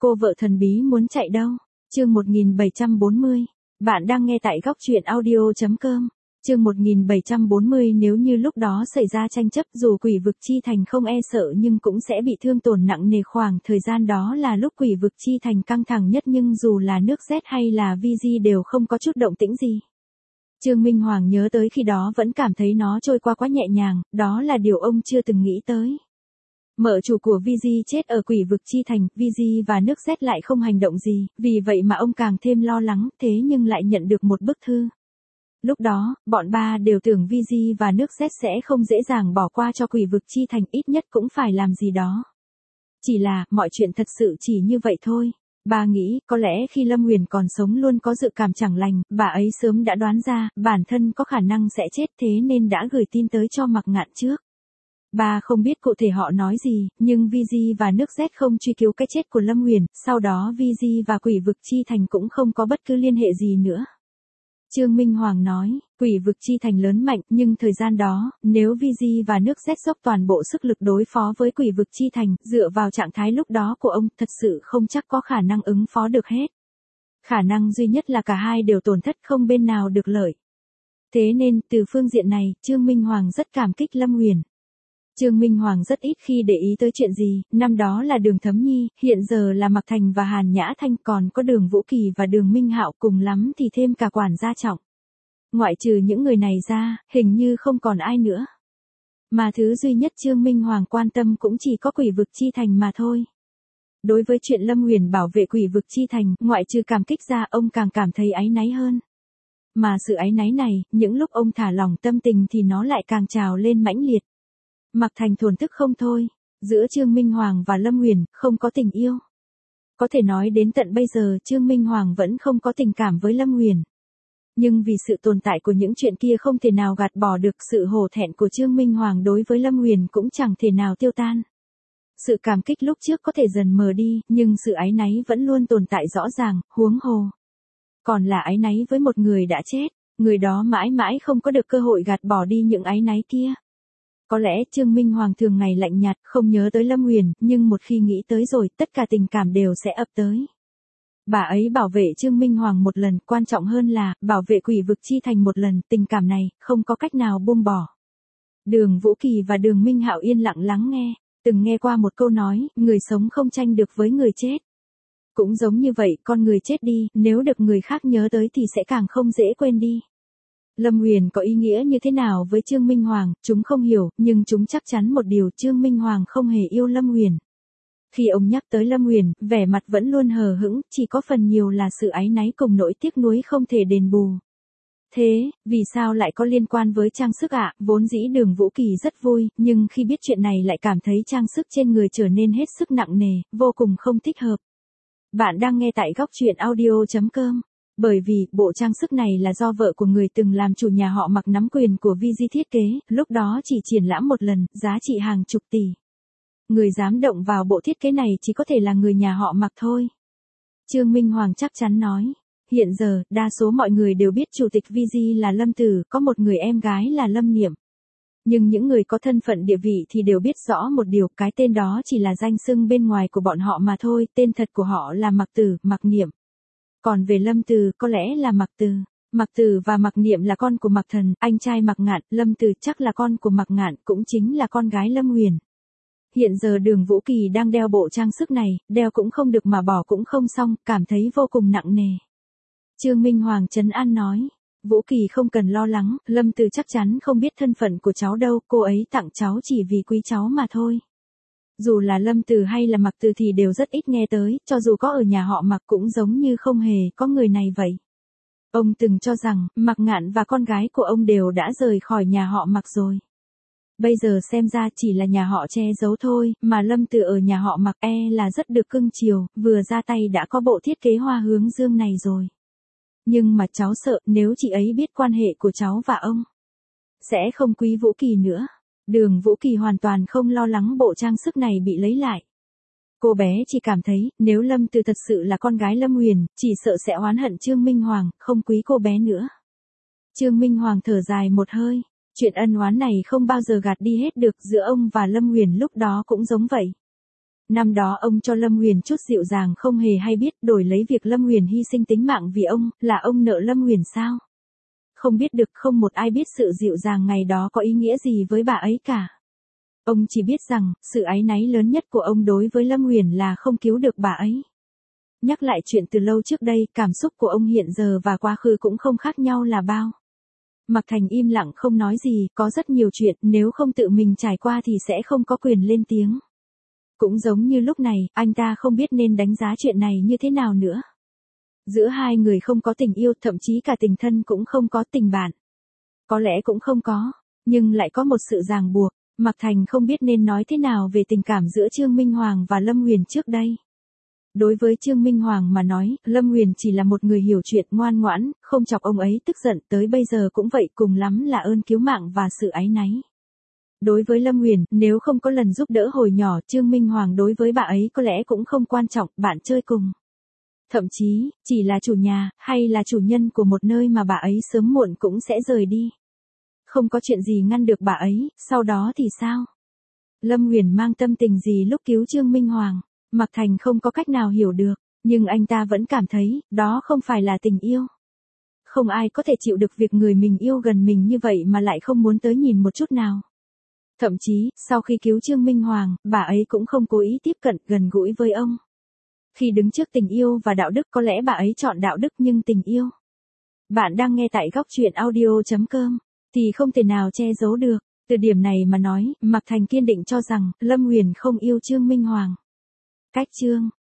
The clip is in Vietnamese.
Cô vợ thần bí muốn chạy đâu? Chương 1740. Bạn đang nghe tại góc truyện audio.com. Chương 1740. Nếu như lúc đó xảy ra tranh chấp, dù Quỷ Vực Chi Thành không e sợ nhưng cũng sẽ bị thương tổn nặng nề. Khoảng thời gian đó là lúc Quỷ Vực Chi Thành căng thẳng nhất, nhưng dù là nước Z hay là VG đều không có chút động tĩnh gì. Trương Minh Hoàng nhớ tới khi đó vẫn cảm thấy nó trôi qua quá nhẹ nhàng, đó là điều ông chưa từng nghĩ tới. Mợ chủ của VG chết ở Quỷ Vực Chi Thành, VG và nước Z lại không hành động gì, vì vậy mà ông càng thêm lo lắng, thế nhưng lại nhận được một bức thư. Lúc đó, bọn ba đều tưởng VG và nước Z sẽ không dễ dàng bỏ qua cho Quỷ Vực Chi Thành, ít nhất cũng phải làm gì đó. Chỉ là, mọi chuyện thật sự chỉ như vậy thôi. Bà nghĩ, có lẽ khi Lâm Huyền còn sống luôn có dự cảm chẳng lành, bà ấy sớm đã đoán ra, bản thân có khả năng sẽ chết, thế nên đã gửi tin tới cho Mạc Ngạn trước. Bà không biết cụ thể họ nói gì, nhưng VG và nước Z không truy cứu cái chết của Lâm Huyền, sau đó VG và Quỷ Vực Chi Thành cũng không có bất cứ liên hệ gì nữa. Trương Minh Hoàng nói, Quỷ Vực Chi Thành lớn mạnh, nhưng thời gian đó, nếu VG và nước Z dốc toàn bộ sức lực đối phó với Quỷ Vực Chi Thành, dựa vào trạng thái lúc đó của ông, thật sự không chắc có khả năng ứng phó được hết. Khả năng duy nhất là cả hai đều tổn thất, không bên nào được lợi. Thế nên, từ phương diện này, Trương Minh Hoàng rất cảm kích Lâm Huyền. Trương Minh Hoàng rất ít khi để ý tới chuyện gì, năm đó là Đường Thấm Nhi, hiện giờ là Mạc Thành và Hàn Nhã Thanh, còn có Đường Vũ Kỳ và Đường Minh Hạo, cùng lắm thì thêm cả quản gia Trọng. Ngoại trừ những người này ra, hình như không còn ai nữa. Mà thứ duy nhất Trương Minh Hoàng quan tâm cũng chỉ có Quỷ Vực Chi Thành mà thôi. Đối với chuyện Lâm Huyền bảo vệ Quỷ Vực Chi Thành, ngoại trừ cảm kích ra, ông càng cảm thấy áy náy hơn. Mà sự áy náy này, những lúc ông thả lỏng tâm tình thì nó lại càng trào lên mãnh liệt. Mạc Thành thổn thức không thôi, giữa Trương Minh Hoàng và Lâm Huyền, không có tình yêu. Có thể nói đến tận bây giờ Trương Minh Hoàng vẫn không có tình cảm với Lâm Huyền. Nhưng vì sự tồn tại của những chuyện kia không thể nào gạt bỏ được, sự hổ thẹn của Trương Minh Hoàng đối với Lâm Huyền cũng chẳng thể nào tiêu tan. Sự cảm kích lúc trước có thể dần mờ đi, nhưng sự áy náy vẫn luôn tồn tại rõ ràng, huống hồ. Còn là áy náy với một người đã chết, người đó mãi mãi không có được cơ hội gạt bỏ đi những áy náy kia. Có lẽ Trương Minh Hoàng thường ngày lạnh nhạt, không nhớ tới Lâm Huyền, nhưng một khi nghĩ tới rồi, tất cả tình cảm đều sẽ ập tới. Bà ấy bảo vệ Trương Minh Hoàng một lần, quan trọng hơn là, bảo vệ Quỷ Vực Chi Thành một lần, tình cảm này, không có cách nào buông bỏ. Đường Vũ Kỳ và Đường Minh Hạo yên lặng lắng nghe, từng nghe qua một câu nói, người sống không tranh được với người chết. Cũng giống như vậy, con người chết đi, nếu được người khác nhớ tới thì sẽ càng không dễ quên đi. Lâm Huyền có ý nghĩa như thế nào với Trương Minh Hoàng, chúng không hiểu, nhưng chúng chắc chắn một điều, Trương Minh Hoàng không hề yêu Lâm Huyền. Khi ông nhắc tới Lâm Huyền, vẻ mặt vẫn luôn hờ hững, chỉ có phần nhiều là sự áy náy cùng nỗi tiếc nuối không thể đền bù. Thế, vì sao lại có liên quan với trang sức ạ? Vốn dĩ Đường Vũ Kỳ rất vui, nhưng khi biết chuyện này lại cảm thấy trang sức trên người trở nên hết sức nặng nề, vô cùng không thích hợp. Bạn đang nghe tại góc truyện audio.com. Bởi vì, bộ trang sức này là do vợ của người từng làm chủ nhà họ Mạc nắm quyền của VG thiết kế, lúc đó chỉ triển lãm một lần, giá trị hàng chục tỷ. Người dám động vào bộ thiết kế này chỉ có thể là người nhà họ Mạc thôi. Trương Minh Hoàng chắc chắn nói. Hiện giờ, đa số mọi người đều biết chủ tịch VG là Lâm Tử, có một người em gái là Lâm Niệm. Nhưng những người có thân phận địa vị thì đều biết rõ một điều, cái tên đó chỉ là danh xưng bên ngoài của bọn họ mà thôi, tên thật của họ là Mạc Tử, Mạc Niệm. Còn về Lâm Từ, có lẽ là Mạc Từ. Mạc Từ và Mạc Niệm là con của Mạc Thần, anh trai Mạc Ngạn, Lâm Từ chắc là con của Mạc Ngạn, cũng chính là con gái Lâm Huyền. Hiện giờ Đường Vũ Kỳ đang đeo bộ trang sức này, đeo cũng không được mà bỏ cũng không xong, cảm thấy vô cùng nặng nề. Trương Minh Hoàng trấn an nói, Vũ Kỳ không cần lo lắng, Lâm Từ chắc chắn không biết thân phận của cháu đâu, cô ấy tặng cháu chỉ vì quý cháu mà thôi. Dù là Lâm Từ hay là Mạc Từ thì đều rất ít nghe tới, cho dù có ở nhà họ Mạc cũng giống như không hề có người này vậy. Ông từng cho rằng, Mạc Ngạn và con gái của ông đều đã rời khỏi nhà họ Mạc rồi. Bây giờ xem ra chỉ là nhà họ che giấu thôi, mà Lâm Từ ở nhà họ Mạc là rất được cưng chiều, vừa ra tay đã có bộ thiết kế hoa hướng dương này rồi. Nhưng mà cháu sợ, nếu chị ấy biết quan hệ của cháu và ông, sẽ không quý Vũ Kỳ nữa. Đường Vũ Kỳ hoàn toàn không lo lắng bộ trang sức này bị lấy lại. Cô bé chỉ cảm thấy, nếu Lâm Từ thật sự là con gái Lâm Huyền, chỉ sợ sẽ oán hận Trương Minh Hoàng, không quý cô bé nữa. Trương Minh Hoàng thở dài một hơi, chuyện ân oán này không bao giờ gạt đi hết được, giữa ông và Lâm Huyền lúc đó cũng giống vậy. Năm đó ông cho Lâm Huyền chút dịu dàng không hề hay biết, đổi lấy việc Lâm Huyền hy sinh tính mạng vì ông, là ông nợ Lâm Huyền sao? Không biết được, không một ai biết sự dịu dàng ngày đó có ý nghĩa gì với bà ấy cả. Ông chỉ biết rằng, sự áy náy lớn nhất của ông đối với Lâm Huyền là không cứu được bà ấy. Nhắc lại chuyện từ lâu trước đây, cảm xúc của ông hiện giờ và quá khứ cũng không khác nhau là bao. Mạc Thành im lặng không nói gì, có rất nhiều chuyện, nếu không tự mình trải qua thì sẽ không có quyền lên tiếng. Cũng giống như lúc này, anh ta không biết nên đánh giá chuyện này như thế nào nữa. Giữa hai người không có tình yêu, thậm chí cả tình thân cũng không có, tình bạn. Có lẽ cũng không có, nhưng lại có một sự ràng buộc. Mạc Thành không biết nên nói thế nào về tình cảm giữa Trương Minh Hoàng và Lâm Huyền trước đây. Đối với Trương Minh Hoàng mà nói, Lâm Huyền chỉ là một người hiểu chuyện, ngoan ngoãn, không chọc ông ấy tức giận, tới bây giờ cũng vậy, cùng lắm là ơn cứu mạng và sự áy náy. Đối với Lâm Huyền, nếu không có lần giúp đỡ hồi nhỏ, Trương Minh Hoàng đối với bà ấy có lẽ cũng không quan trọng, bạn chơi cùng. Thậm chí, chỉ là chủ nhà, hay là chủ nhân của một nơi mà bà ấy sớm muộn cũng sẽ rời đi. Không có chuyện gì ngăn được bà ấy, sau đó thì sao? Lâm Huyền mang tâm tình gì lúc cứu Trương Minh Hoàng? Mạc Thành không có cách nào hiểu được, nhưng anh ta vẫn cảm thấy, đó không phải là tình yêu. Không ai có thể chịu được việc người mình yêu gần mình như vậy mà lại không muốn tới nhìn một chút nào. Thậm chí, sau khi cứu Trương Minh Hoàng, bà ấy cũng không cố ý tiếp cận gần gũi với ông. Khi đứng trước tình yêu và đạo đức, có lẽ bà ấy chọn đạo đức nhưng tình yêu. Bạn đang nghe tại góc truyện audio.com, thì không thể nào che giấu được. Từ điểm này mà nói, Mạc Thành kiên định cho rằng, Lâm Huyền không yêu Trương Minh Hoàng. Cách chương